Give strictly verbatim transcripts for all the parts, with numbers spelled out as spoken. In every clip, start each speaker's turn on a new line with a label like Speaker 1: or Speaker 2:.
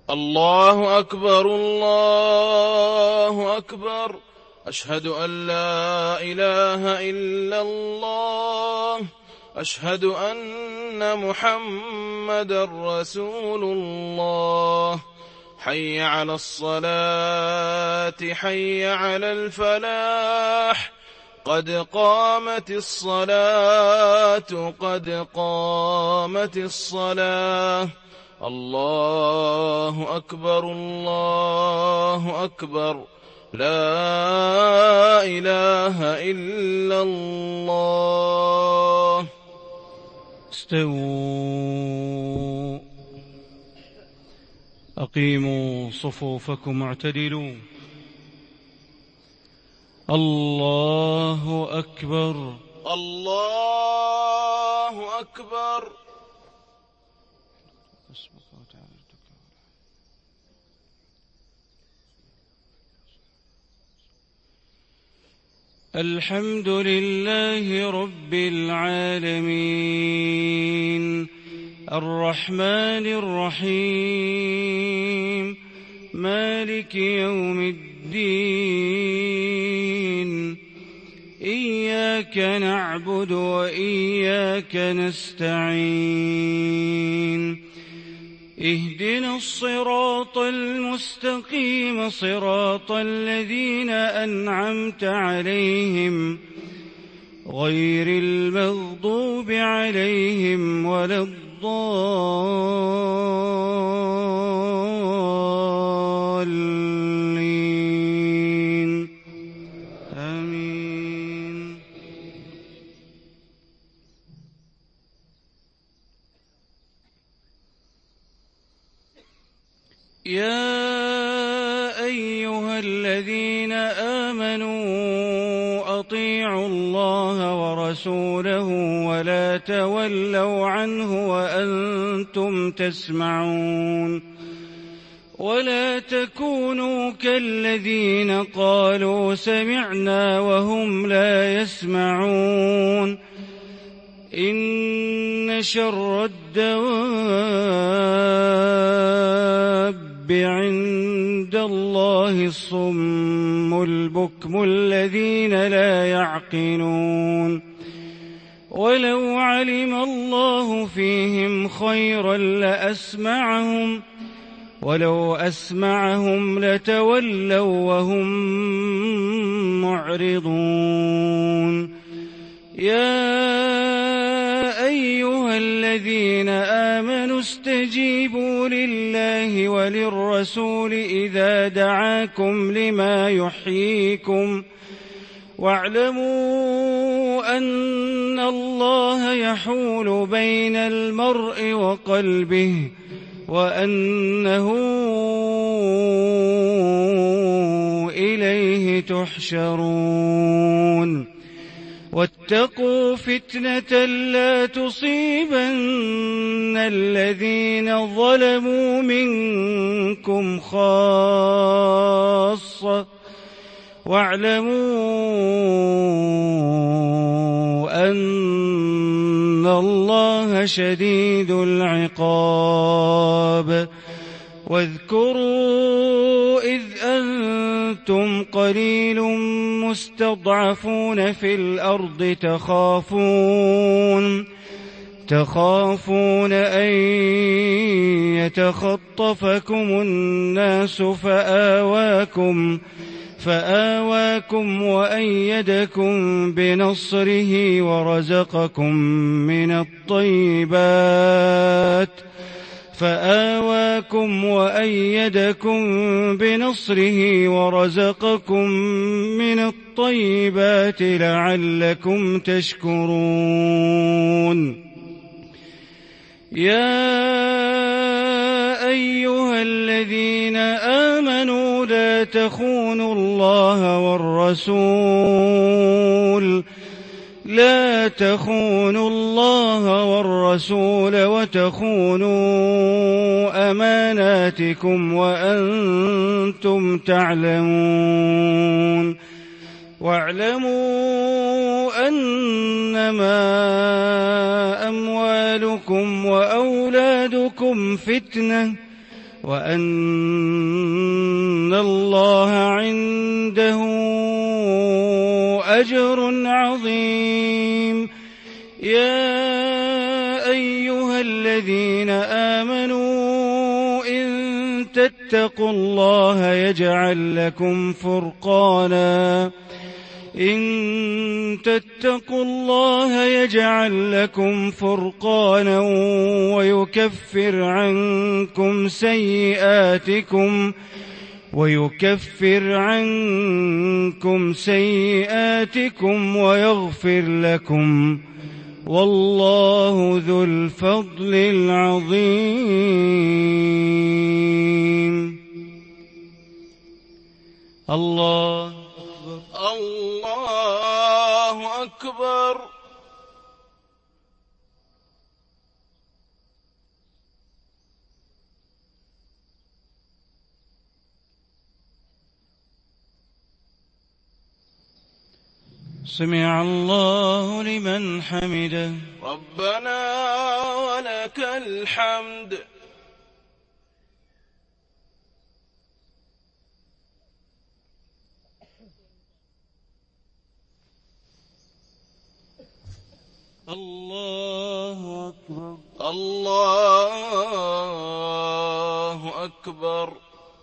Speaker 1: الله أكبر الله أكبر. أشهد أن لا إله إلا الله. أشهد أن محمدا رسول الله. حي على الصلاة حي على الفلاح. قد قامت الصلاة قد قامت الصلاة. الله أكبر الله أكبر. لا إله إلا الله.
Speaker 2: استووا، أقيموا صفوفكم، اعتدلوا. الله أكبر
Speaker 1: الله أكبر.
Speaker 2: الحمد لله رب العالمين، الرحمن الرحيم، مالك يوم الدين. إياك نعبد وإياك نستعين. اهدنا الصراط المستقيم، صراط الذين أنعمت عليهم غير المغضوب عليهم ولا الضالين. آمين. يا أيها الذين آمنوا أطيعوا الله ورسوله ولا تولوا عنه وأنتم تسمعون. ولا تكونوا كالذين قالوا سمعنا وهم لا يسمعون. إن شر الدواب عند الله الصم البكم الذين لا يعقلون. ولو علم الله فيهم خيرا لأسمعهم ولو أسمعهم لتولوا وهم معرضون. يا أيها الذين آمنوا استجيبوا لله وللرسول إذا دعاكم لما يحييكم واعلموا أن الله يحول بين المرء وقلبه وأنه إليه تحشرون. واتقوا فتنة لا تصيبن الذين ظلموا منكم خاصة واعلموا أن الله شديد العقاب. واذكروا إذ أنتم قليل مستضعفون في الأرض تخافون تخافون أن يتخطفكم الناس فآواكم فآواكم وأيدكم بنصره ورزقكم من الطيبات فآواكم وأيدكم بنصره ورزقكم من الطيبات لعلكم تشكرون. يا أيها الذين آمنوا لا تخونوا الله والرسول لا تخونوا الله والرسول وتخونوا أماناتكم وأنتم تعلمون. واعلموا أنما أموالكم وأولادكم فتنة وأن الله عنده أجر عظيم. يا أيها الذين آمنوا إن تتقوا الله يجعل لكم فرقانا إن تتقوا الله يجعل لكم فرقانا ويكفر عنكم سيئاتكم ويكفر عنكم سيئاتكم ويغفر لكم، والله ذو الفضل العظيم. الله
Speaker 1: الله أكبر.
Speaker 2: سمع الله لمن حمده.
Speaker 1: ربنا ولك الحمد.
Speaker 2: الله أكبر.
Speaker 1: الله أكبر.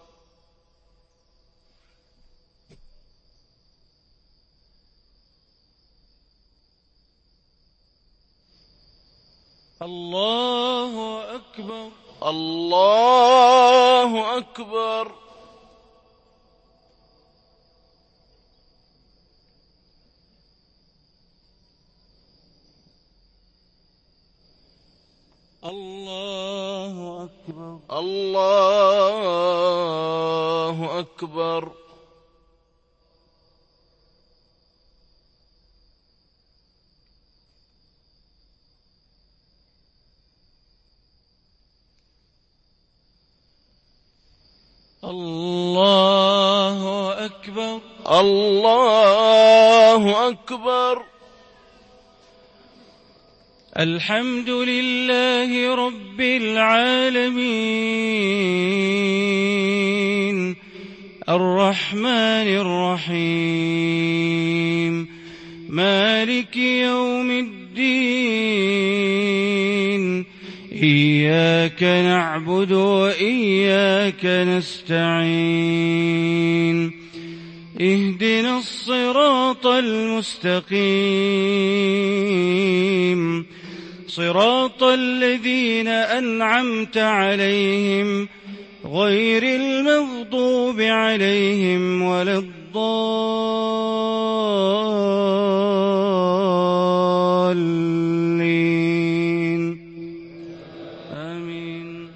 Speaker 2: الله أكبر.
Speaker 1: الله أكبر.
Speaker 2: الله أكبر.
Speaker 1: الله أكبر.
Speaker 2: الله أكبر.
Speaker 1: الله أكبر.
Speaker 2: الحمد لله رب العالمين الرحمن الرحيم مالك يوم الدين إياك نعبد وإياك نستعين اهدنا الصراط المستقيم صراط الذين أنعمت عليهم غير المغضوب عليهم ولا الضالين آمين.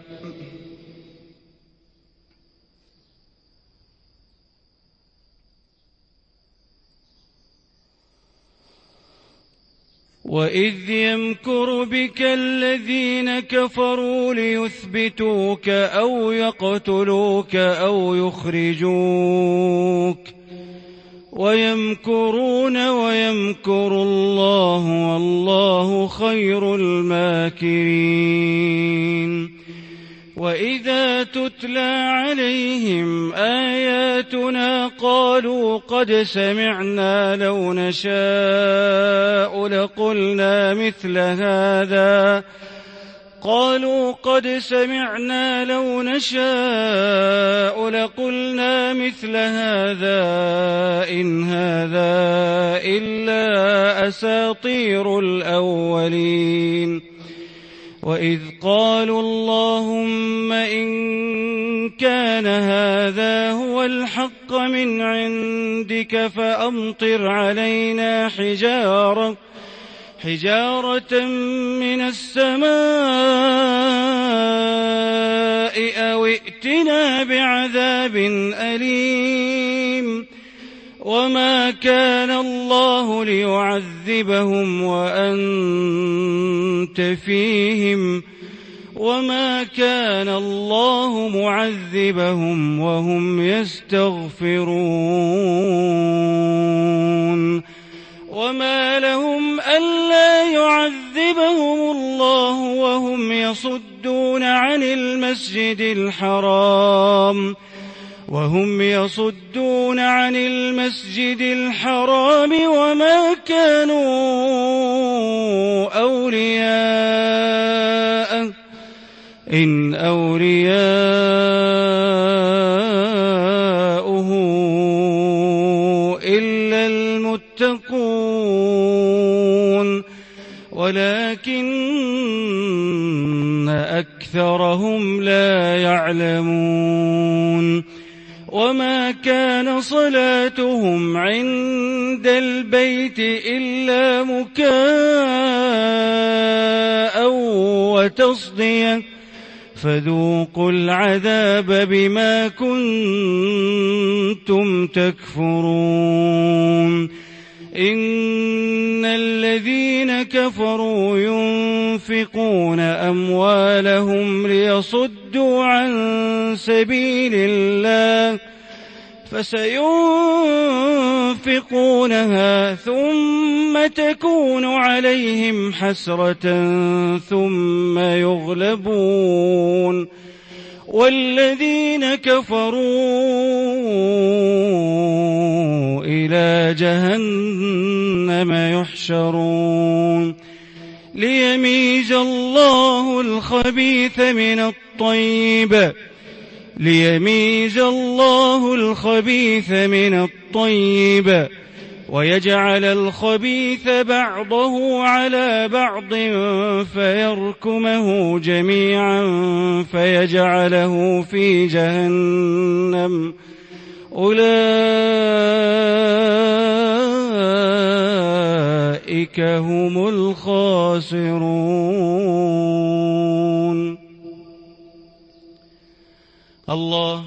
Speaker 2: وإذ يمكر بك الذين كفروا ليثبتوك أو يقتلوك أو يخرجوك ويمكرون ويمكر الله والله خير الماكرين. وإذا تتلى عليهم آياتنا قالوا قد سمعنا لو نشاء لقلنا مثل هذا قالوا قد سمعنا لو نشاء لقلنا مثل هذا إن هذا إلا أساطير الأولين. وإذ قالوا اللهم إن كان هذا هو الحق من عندك فأمطر علينا حجارة حجارة من السماء أو ائتنا بعذاب أليم. وما كان الله ليعذبهم وأنت فيهم وما كان الله معذبهم وهم يستغفرون. وما لهم ألا يعذبهم الله وهم يصدون يصدون عن المسجد الحرام وهم يصدون عن المسجد الحرام وما كانوا أولياءه إن أولياؤه إلا المتقون ولكن أكثرهم لا يعلمون وما كان صلاتهم عند البيت إلا مكاء وتصدية فذوقوا العذاب بما كنتم تكفرون إن الذين كفروا ينفقون أموالهم ليصدوا عن سبيل الله فسينفقونها ثم تكون عليهم حسرة ثم يغلبون والذين كفروا إلى جهنم يحشرون ليميز الله الخبيث من الطيب ليميز الله الخبيث من الطيب ويجعل الخبيث بعضه على بعض فيركمه جميعا فيجعله في جهنم أولئك هم الخاسرون. الله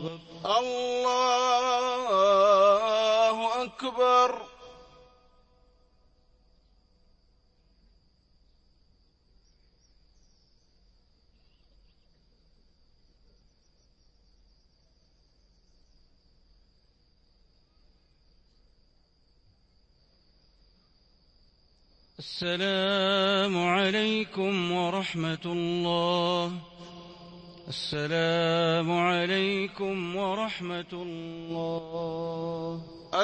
Speaker 1: الله أكبر.
Speaker 2: السلام عليكم ورحمة الله. السلام عليكم ورحمة الله.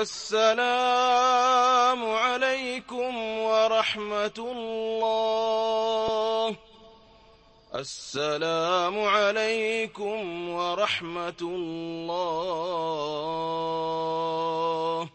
Speaker 1: السلام عليكم ورحمة الله. السلام عليكم ورحمة الله.